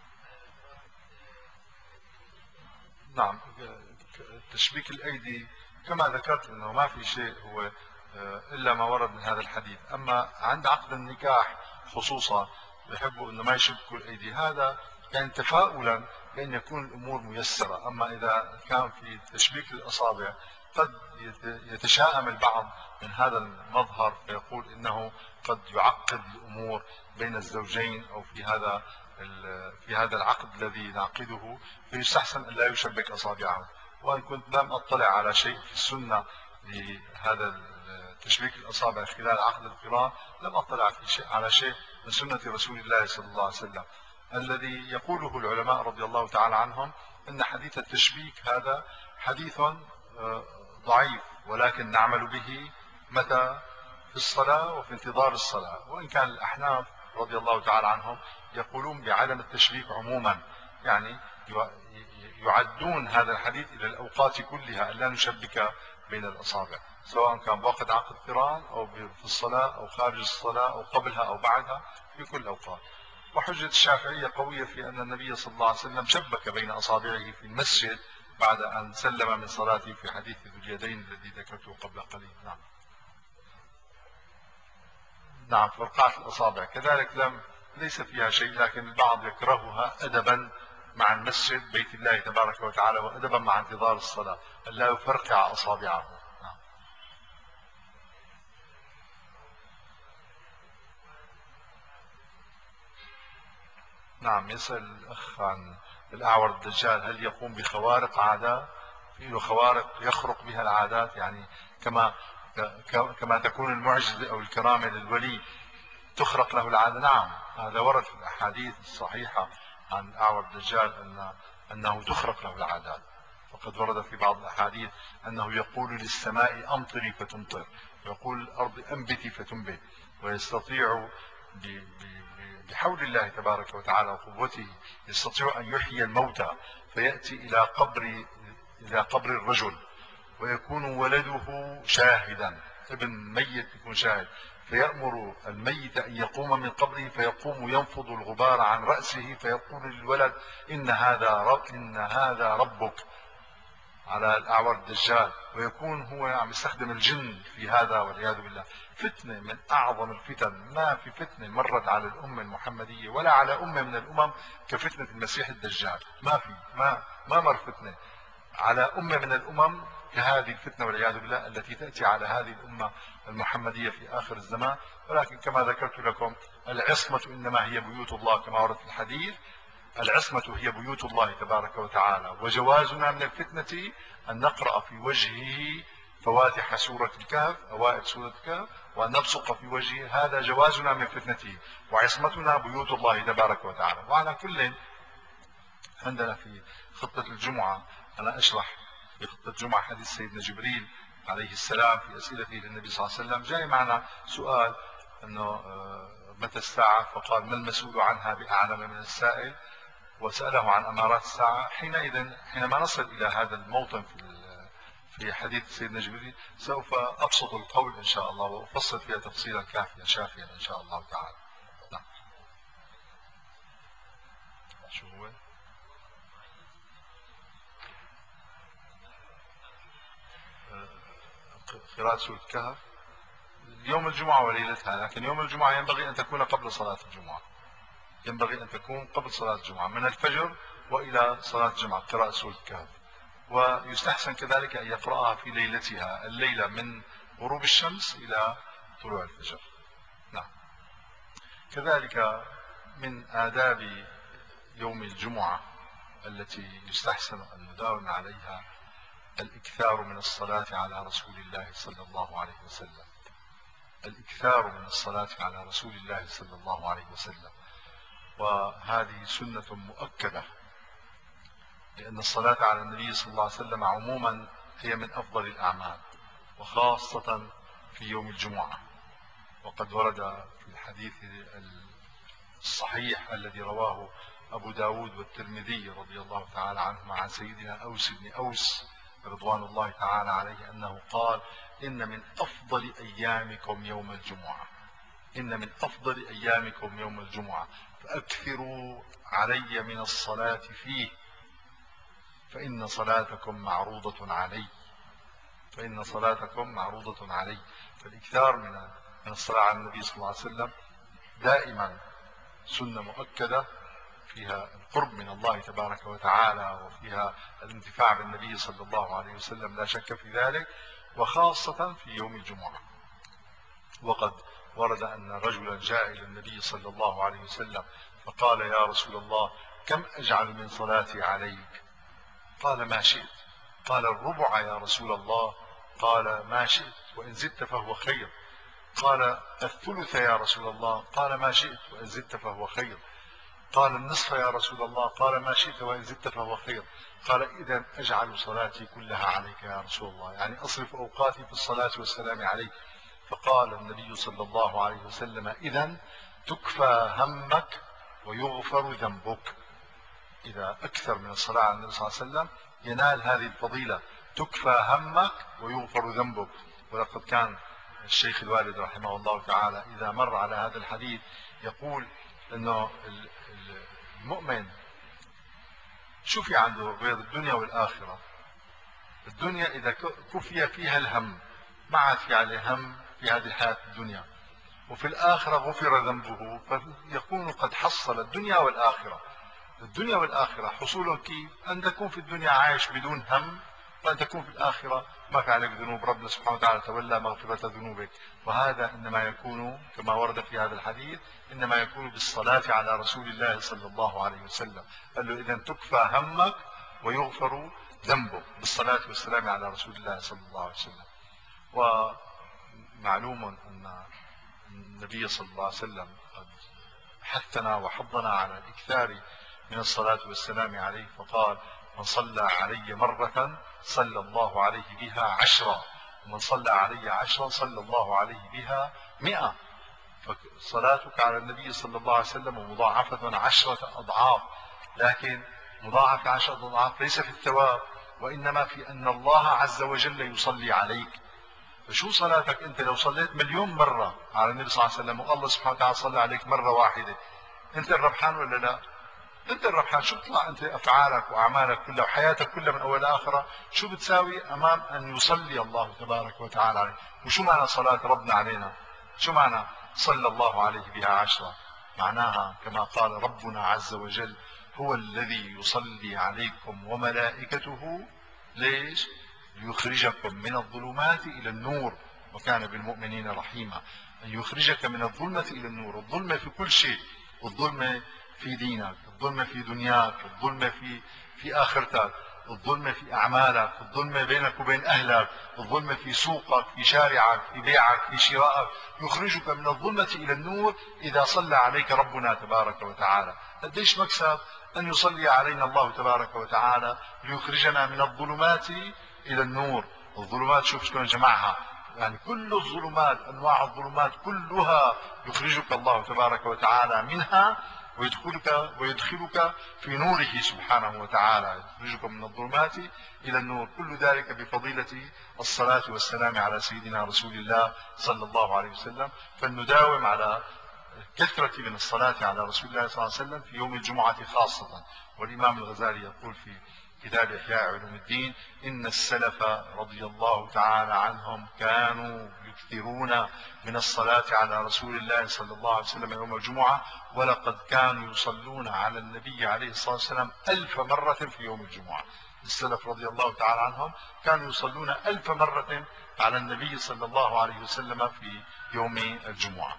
نعم. تشبيك الأيدي كما ذكرت أنه ما في شيء هو آه، إلا ما ورد من هذا الحديث. أما عند عقد النكاح خصوصا يحبوا أنه ما يشبكوا الأيدي، هذا يعني تفاؤلا بأن يكون الأمور ميسرة. أما إذا كان في تشبيك الأصابع قد يتشائم البعض من هذا المظهر فيقول إنه قد يعقد الأمور بين الزوجين أو في هذا في هذا العقد الذي نعقده، فيستحسن أن لا يشبك أصابعه. وأن كنت لم أطلع على شيء في السنة لهذا تشبيك الأصابع خلال عقد القران، لم أطلع في شيء على شيء من سنة رسول الله صلى الله عليه وسلم. الذي يقوله العلماء رضي الله تعالى عنهم أن حديث التشبيك هذا حديث آه، ضعيف، ولكن نعمل به متى؟ في الصلاة وفي انتظار الصلاة. وإن كان الأحناف رضي الله تعالى عنهم يقولون بعدم التشبيك عموما، يعني يعدون هذا الحديث إلى الأوقات كلها أن لا نشبك بين الأصابع، سواء كان بوقت عقد قران أو في الصلاة أو خارج الصلاة أو قبلها أو بعدها، في كل الأوقات. وحجة الشافعية قوية في أن النبي صلى الله عليه وسلم شبك بين أصابعه في المسجد بعد أن سلم من صلاته في حديث ذو اليدين الذي ذكرته قبل قليل. نعم. نعم، فرقعة الأصابع كذلك لم ليس فيها شيء، لكن البعض يكرهها أدبا مع المسجد بيت الله تبارك وتعالى وأدبا مع انتظار الصلاة أن لا يفرقع أصابعه. نعم. نعم. يسأل الأخ عن الأعور الدجال هل يقوم بخوارق عادات؟ في له خوارق يخرق بها العادات، يعني كما كما تكون المعجزة أو الكرامة للولي تخرق له العادة. نعم، هذا ورد في الأحاديث الصحيحة عن الأعور الدجال أن أنه تخرق له العادات. وقد ورد في بعض الأحاديث أنه يقول للسماء أمطري فتمطر، ويقول الأرض أنبتي فتنبت، ويستطيع بحول الله تبارك وتعالى وقوته يستطيع أن يحيي الموتى، فيأتي إلى قبر إلى قبر الرجل ويكون ولده شاهدا، ابن ميت يكون شاهد، فيأمر الميت أن يقوم من قبره، فيقوم ينفض الغبار عن رأسه، فيقول للولد إن هذا رب إن هذا ربك على الأعور الدجال، ويكون هو عم يستخدم الجن في هذا والعياذ بالله. فتنة من أعظم الفتن، ما في فتنة مرت على الأمة المحمدية ولا على أمة من الأمم كفتنة المسيح الدجال. ما في ما ما مر فتنة على أمة من الأمم كهذه الفتنة والعياذ بالله التي تأتي على هذه الأمة المحمدية في آخر الزمان. ولكن كما ذكرت لكم العصمة إنما هي بيوت الله كما ورد في الحديث، العصمة هي بيوت الله تبارك وتعالى، وجوازنا من الفتنة أن نقرأ في وجهه فواتح سورة الكهف، أوائل سورة الكهف، وأن نبصق في وجهه، هذا جوازنا من فتنته، وعصمتنا بيوت الله تبارك وتعالى. وعلى كل عندنا في خطة الجمعة أنا أشرح في خطة الجمعة حديث سيدنا جبريل عليه السلام في أسئلته للنبي صلى الله عليه وسلم. جاي معنا سؤال أنه آه، متى الساعة؟ فقال ما المسؤول عنها بأعلم من السائل، وسأله عن أمارات الساعة. حينئذ حينما نصل إلى هذا الموطن في في حديث سيدنا جبريل سوف أبسط القول إن شاء الله وأفصل فيها تفصيلا كافيا شافيا إن شاء الله تعالى. نعم. شو هو؟ قراءة سورة الكهف يوم الجمعة وليلتها، لكن يوم الجمعة ينبغي أن تكون قبل صلاة الجمعة، ينبغي أن تكون قبل صلاة الجمعة من الفجر وإلى صلاة الجمعة قراءة سورة الكهف. ويستحسن كذلك أن يقرأها في ليلتها، الليلة من غروب الشمس إلى طلوع الفجر. نعم. كذلك من آداب يوم الجمعة التي يستحسن أن نداوم عليها الإكثار من الصلاة على رسول الله صلى الله عليه وسلم، الإكثار من الصلاة على رسول الله صلى الله عليه وسلم. وهذه سنة مؤكدة، لأن الصلاة على النبي صلى الله عليه وسلم عموما هي من أفضل الأعمال، وخاصة في يوم الجمعة. وقد ورد في الحديث الصحيح الذي رواه أبو داود والترمذي رضي الله تعالى عنهما عن سيدنا أوس بن أوس رضوان الله تعالى عليه أنه قال: إن من أفضل أيامكم يوم الجمعة، إن من أفضل أيامكم يوم الجمعة، فأكثروا علي من الصلاة فيه، فإن صلاتكم معروضة علي، فإن صلاتكم معروضة علي. فالإكثار من من الصلاة على النبي صلى الله عليه وسلم دائما سنة مؤكدة، فيها القرب من الله تبارك وتعالى، وفيها الانتفاع بالنبي صلى الله عليه وسلم، لا شك في ذلك، وخاصة في يوم الجمعة. وقد ورد أن رجلا جاء إلى النبي صلى الله عليه وسلم فقال: يا رسول الله، كم أجعل من صلاتي عليك؟ قال: ما شئت. قال: الربع يا رسول الله؟ قال: ما شئت، وإن زدت فهو خير. قال: الثلث يا رسول الله؟ قال: ما شئت، وإن زدت فهو خير. قال: النصف يا رسول الله؟ قال: ما شئت، وإن زدت فهو خير. قال: إذا أجعل صلاتي كلها عليك يا رسول الله، يعني أصرف أوقاتي في الصلاة والسلام عليك. فقال النبي صلى الله عليه وسلم: إذا تكفى همك ويغفر ذنبك. إذا أكثر من الصلاة على النبي صلى الله عليه وسلم ينال هذه الفضيلة، تكفى همك ويغفر ذنبك. ولقد كان الشيخ الوالد رحمه الله تعالى إذا مر على هذا الحديث يقول أنه المؤمن شو في عنده غير الدنيا والآخرة؟ الدنيا إذا كفي فيها الهم ما عاد في عليه هم في هذه الحياة الدنيا، وفي الآخرة غفر ذنبه، فيكون قد حصل الدنيا والآخرة. الدنيا والآخرة حصول كيف؟ أن تكون في الدنيا عايش بدون هم، وأن تكون في الآخرة ما في عليك ذنوب، ربنا سبحانه وتعالى تولى مغفرة ذنوبك. وهذا إنما يكون كما ورد في هذا الحديث، إنما يكون بالصلاة على رسول الله صلى الله عليه وسلم. قال له: إذا تكفى همك ويغفر ذنبك، بالصلاة والسلام على رسول الله صلى الله عليه وسلم. ومعلوم أن النبي صلى الله عليه وسلم قد حثنا وحضنا على الإكثار من الصلاة والسلام عليه، فقال: من صلى علي مرة صلى الله عليه بها عشرا، ومن صلى علي عشرا صلى الله عليه بها مئة. فصلاتك على النبي صلى الله عليه وسلم مضاعفة عشرة أضعاف، لكن مضاعفة عشرة أضعاف ليس في الثواب، وإنما في أن الله عز وجل يصلي عليك. فشو صلاتك أنت لو صليت مليون مرة على النبي صلى الله عليه وسلم والله سبحانه وتعالى صلى عليك مرة واحدة، أنت الربحان ولا لا؟ أنت الربحان. شو بتطلع أنت أفعالك وأعمالك كلها وحياتك كلها من أول لآخرة شو بتساوي أمام أن يصلي الله تبارك وتعالى عليك؟ وشو معنى صلاة ربنا علينا؟ شو معنى صلى الله عليه بها عشرة؟ معناها كما قال ربنا عز وجل: هو الذي يصلي عليكم وملائكته. ليش؟ ليخرجكم من الظلمات إلى النور، وكان بالمؤمنين رحيما. أن يخرجك من الظلمة إلى النور. الظلمة في كل شيء، والظلمة في دينك، الظلمة في دنياك، الظلمة في في آخرتك، الظلمة في أعمالك، الظلمة بينك وبين أهلك، الظلمة في سوقك، في شارعك، في بيعك، في شرائك. يخرجك من الظلمة إلى النور إذا صلى عليك ربنا تبارك وتعالى. قديش مكسب أن يصلي علينا الله تبارك وتعالى ليخرجنا من الظلمات إلى النور. الظلمات شوف شلون جمعها، يعني كل الظلمات، أنواع الظلمات كلها يخرجك الله تبارك وتعالى منها ويدخلك ويدخلك في نوره سبحانه وتعالى، يخرجك من الظلمات إلى النور. كل ذلك بفضيلة الصلاة والسلام على سيدنا رسول الله صلى الله عليه وسلم. فلنداوم على كثرة من الصلاة على رسول الله صلى الله عليه وسلم في يوم الجمعة خاصة. والإمام الغزالي يقول في كتاب إحياء علوم الدين: إن السلف رضي الله تعالى عنهم كانوا يكثرون من الصلاة على رسول الله صلى الله عليه وسلم يوم الجمعة، ولقد كانوا يصلون على النبي عليه الصلاة والسلام ألف مرة في يوم الجمعة. السلف رضي الله تعالى عنهم كانوا يصلون ألف مرة على النبي صلى الله عليه وسلم في يوم الجمعة.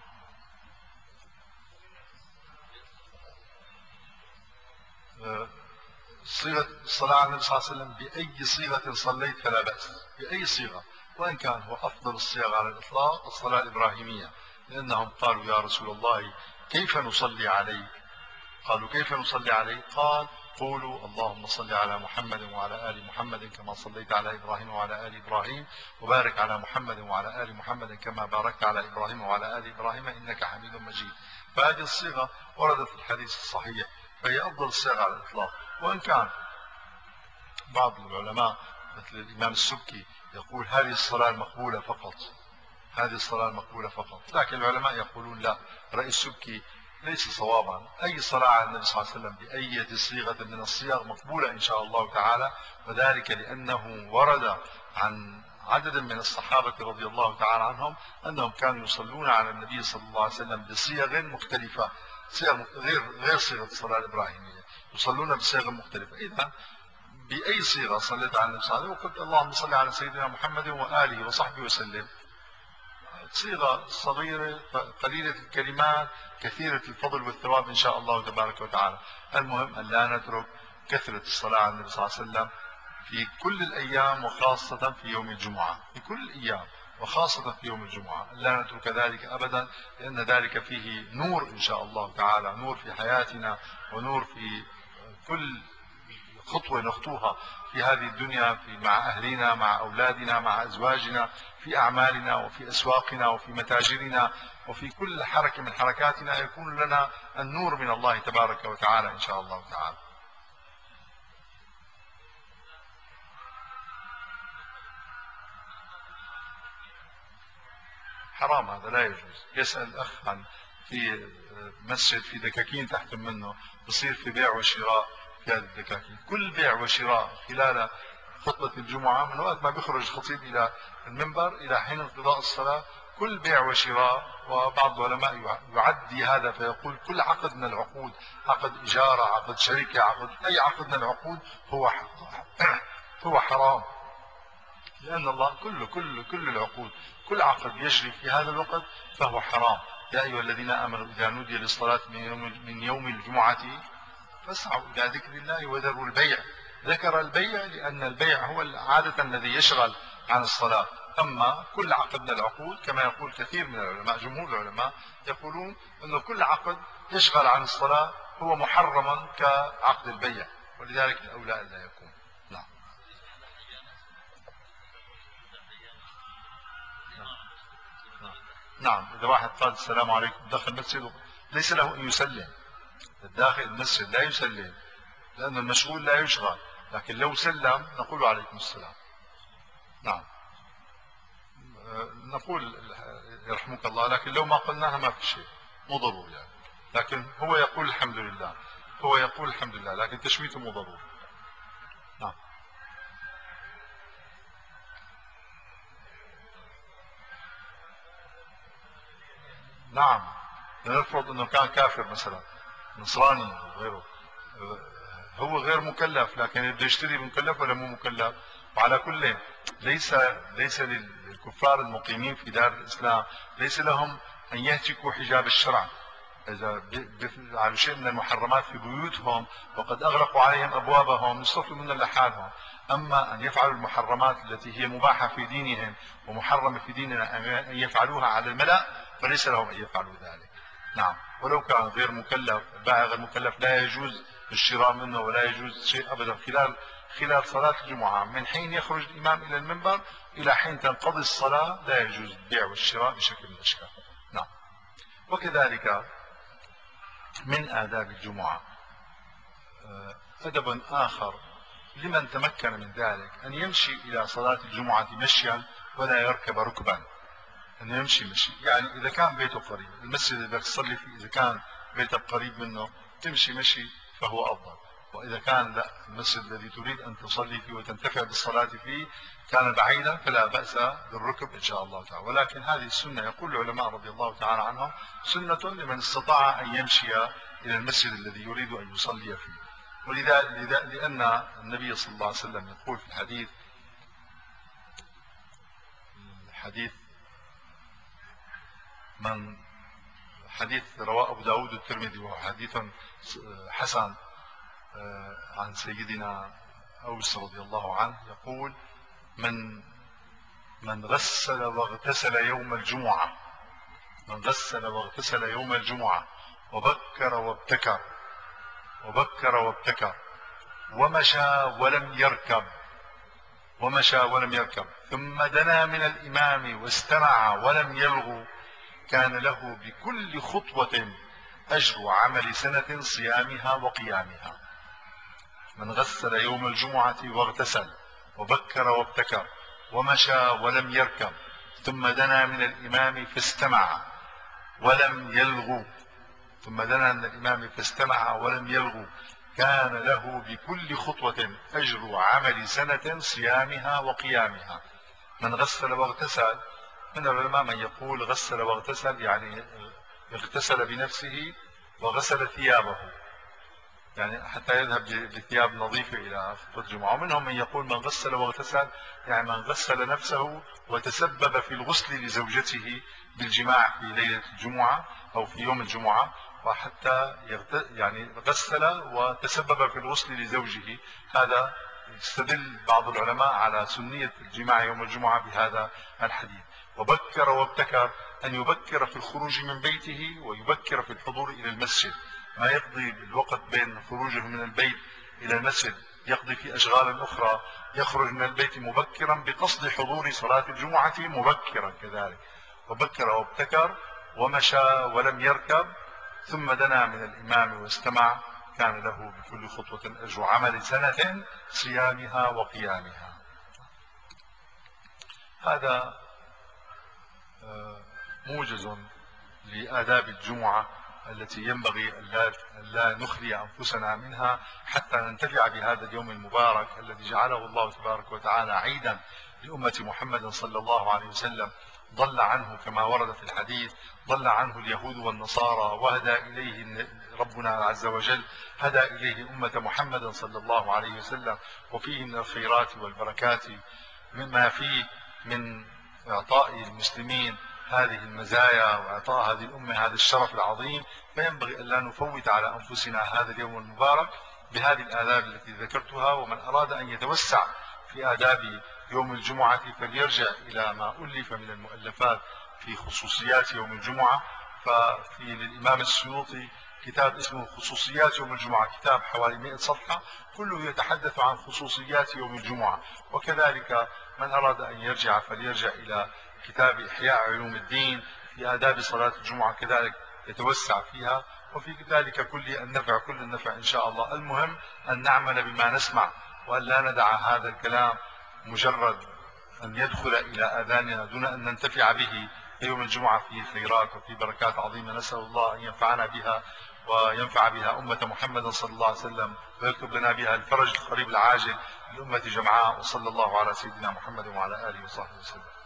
صيغة الصلاة على النبي صلى الله عليه وسلم بأي صيغة صليت فلا بأس، بأي صيغة، وإن كان هو أفضل الصيغ على الإطلاق الصلاة الإبراهيمية، لأنهم قالوا: يا رسول الله كيف نصلي عليك؟ قالوا: كيف نصلي عليك؟ قال: قولوا اللهم صل على محمد وعلى آل محمد كما صليت على إبراهيم وعلى آل إبراهيم، وبارك على محمد وعلى آل محمد كما باركت على إبراهيم وعلى آل إبراهيم إنك حميد مجيد. فهذه الصيغة وردت في الحديث الصحيح، فهي أفضل الصيغ على الإطلاق. وإن كان بعض العلماء مثل الإمام السبكي يقول: هذه الصلاة المقبولة فقط، هذه الصلاة المقبولة فقط. لكن العلماء يقولون: لا، رأي السبكي ليس صوابا. أي صلاة على النبي صلى الله عليه وسلم بأي صيغة من الصيغ مقبولة إن شاء الله تعالى، وذلك لأنه ورد عن عدد من الصحابة رضي الله تعالى عنهم أنهم كانوا يصلون على النبي صلى الله عليه وسلم بصيغ مختلفة، صيغ غير غير صيغة الصلاة الإبراهيمية، يصلون بصيغ مختلفة. إذا بأي صيغة صليت على النبي صلى الله عليه وسلم وقلت اللهم صل على سيدنا محمد وآله وصحبه وسلم، صيغة صغيرة قليلة الكلمات كثيرة الفضل والثواب إن شاء الله تبارك وتعالى. المهم أن لا نترك كثرة الصلاة على النبي صلى الله عليه وسلم في كل الأيام، وخاصة في يوم الجمعة، في كل الأيام وخاصة في يوم الجمعة لا نترك ذلك أبدا، لأن ذلك فيه نور إن شاء الله تعالى، نور في حياتنا ونور في كل خطوة نخطوها في هذه الدنيا، في مع أهلنا، مع أولادنا، مع أزواجنا، في أعمالنا وفي أسواقنا وفي متاجرنا وفي كل حركة من حركاتنا يكون لنا النور من الله تبارك وتعالى إن شاء الله تعالى. حرام، هذا لا يجوز. يسأل الأخ عن في مسجد في دكاكين تحت منه بصير في بيع وشراء في هذه الدكاكين، كل بيع وشراء خلال خطبة الجمعة من وقت ما بيخرج الخطيب إلى المنبر إلى حين انقضاء الصلاة، كل بيع وشراء. وبعض العلماء يعدي هذا فيقول: كل عقد من العقود، عقد إجارة، عقد شركة، عقد أي عقد من العقود هو هو حرام، لأن الله كل كل كل العقود، كل عقد يجري في هذا الوقت فهو حرام. يا أيها الذين آمنوا إذا نودي للصلاة من يوم من يوم الجمعة فاسعوا إلى ذكر الله وذروا البيع. ذكر البيع لأن البيع هو عادة الذي يشغل عن الصلاة. أما كل عقد من العقود كما يقول كثير من العلماء، جمهور العلماء يقولون أنه كل عقد يشغل عن الصلاة هو محرما كعقد البيع، ولذلك الأولى أن لا يكون. نعم. نعم، إذا واحد قال السلام عليكم داخل المسجد ليس له أن يسلم، الداخل المسجد لا يسلم لأن المشغول لا يشغل، لكن لو سلم نقول عليكم السلام. نعم، نقول يرحمك الله، لكن لو ما قلناها ما في شيء، مو ضروري يعني. لكن هو يقول الحمد لله، هو يقول الحمد لله، لكن تشميته مو ضروري. نعم. نعم، لنفرض انه كان كافر مثلا، نصراني او غيره، هو غير مكلف، لكن بده يشتري مكلف ولا مو مكلف؟ وعلى كل ليس ليس للكفار المقيمين في دار الاسلام ليس لهم ان يهتكوا حجاب الشرع. اذا على شيء من المحرمات في بيوتهم وقد اغلقوا عليهم ابوابهم يصطفوا منها لحالهم. اما ان يفعلوا المحرمات التي هي مباحه في دينهم ومحرمه في ديننا ان يفعلوها على الملأ فليس لهم ان يفعلوا ذلك. نعم، ولو كان غير مكلف، البائع غير مكلف لا يجوز الشراء منه ولا يجوز شيء ابدا خلال خلال صلاة الجمعة، من حين يخرج الامام الى المنبر الى حين تنقضي الصلاة لا يجوز البيع والشراء بشكل من الاشكال. نعم. وكذلك من آداب الجمعة أدب آخر لمن تمكن من ذلك أن يمشي إلى صلاة الجمعة مشيا ولا يركب ركبا، أن يمشي مشي. يعني إذا كان بيته قريب، المسجد اللي بدك تصلي فيه إذا كان بيتك قريب منه تمشي مشي فهو أفضل. وإذا كان لا المسجد الذي تريد أن تصلي فيه وتنتفع بالصلاة فيه كان بعيدا فلا بأس بالركب إن شاء الله تعالى. ولكن هذه السنة يقول العلماء رضي الله تعالى عنهم سنة لمن استطاع أن يمشي إلى المسجد الذي يريد أن يصلي فيه. ولذا لأن النبي صلى الله عليه وسلم يقول في الحديث الحديث من حديث رواه أبو داود والترمذي وهو حديث حسن عن سيدنا أوس رضي الله عنه يقول من من غسل واغتسل يوم الجمعة من غسل واغتسل يوم الجمعة وبكر وابتكر وبكر وابتكر ومشى ولم يركب ومشى ولم يركب ثم دنا من الإمام واستمع ولم يلغو كان له بكل خطوة أجر عمل سنة صيامها وقيامها. من غسل يوم الجمعة واغتسل وبكر وابتكر ومشى ولم يركب ثم دنا من الإمام فاستمع ولم يلغو ثم دنا من الإمام فاستمع ولم يلغو كان له بكل خطوة أجر عمل سنة صيامها وقيامها. من غسل واغتسل من العلماء من يقول غسل واغتسل يعني اغتسل بنفسه وغسل ثيابه يعني حتى يذهب بثياب نظيفة إلى خطبة الجمعة. ومنهم من يقول من غسل واغتسل يعني من غسل نفسه وتسبب في الغسل لزوجته بالجماع في ليلة الجمعة أو في يوم الجمعة وحتى يعني غسل وتسبب في الغسل لزوجه. هذا يستدل بعض العلماء على سنية الجماع يوم الجمعة بهذا الحديث. وبكر وابتكر أن يبكر في الخروج من بيته ويبكر في الحضور إلى المسجد، ما يقضي الوقت بين خروجه من البيت إلى المسجد يقضي في أشغال أخرى، يخرج من البيت مبكرا بقصد حضور صلاة الجمعة مبكرا كذلك. وبكر وابتكر ومشى ولم يركب ثم دنا من الإمام واستمع كان له بكل خطوة أجر عمل سنة صيامها وقيامها. هذا موجز لآداب الجمعة التي ينبغي أن لا نخلي أنفسنا منها حتى ننتفع بهذا اليوم المبارك الذي جعله الله تبارك وتعالى عيدا لأمة محمد صلى الله عليه وسلم. ضل عنه كما ورد في الحديث ضل عنه اليهود والنصارى وهدى إليه ربنا عز وجل هدى إليه أمة محمد صلى الله عليه وسلم، وفيه من الخيرات والبركات مما فيه من إعطاء المسلمين هذه المزايا وإعطاء هذه الأمة هذا الشرف العظيم. فينبغي أن لا نفوت على أنفسنا هذا اليوم المبارك بهذه الآداب التي ذكرتها. ومن أراد أن يتوسع في آداب يوم الجمعة فليرجع إلى ما ألف من المؤلفات في خصوصيات يوم الجمعة. ففي للإمام السيوطي كتاب اسمه خصوصيات يوم الجمعة، كتاب حوالي مئة صفحة كله يتحدث عن خصوصيات يوم الجمعة. وكذلك من أراد أن يرجع فليرجع إلى كتاب إحياء علوم الدين في آداب صلاة الجمعة كذلك يتوسع فيها، وفي ذلك كل النفع كل النفع إن شاء الله. المهم أن نعمل بما نسمع وأن لا ندع هذا الكلام مجرد أن يدخل إلى آذاننا دون أن ننتفع به. يوم الجمعة فيه خيرات وفيه بركات عظيمة نسأل الله أن ينفعنا بها وينفع بها أمة محمد صلى الله عليه وسلم ويكتب لنا بها الفرج القريب العاجل للأمة جمعاء. وصلى الله على سيدنا محمد وعلى آله وصحبه وسلم.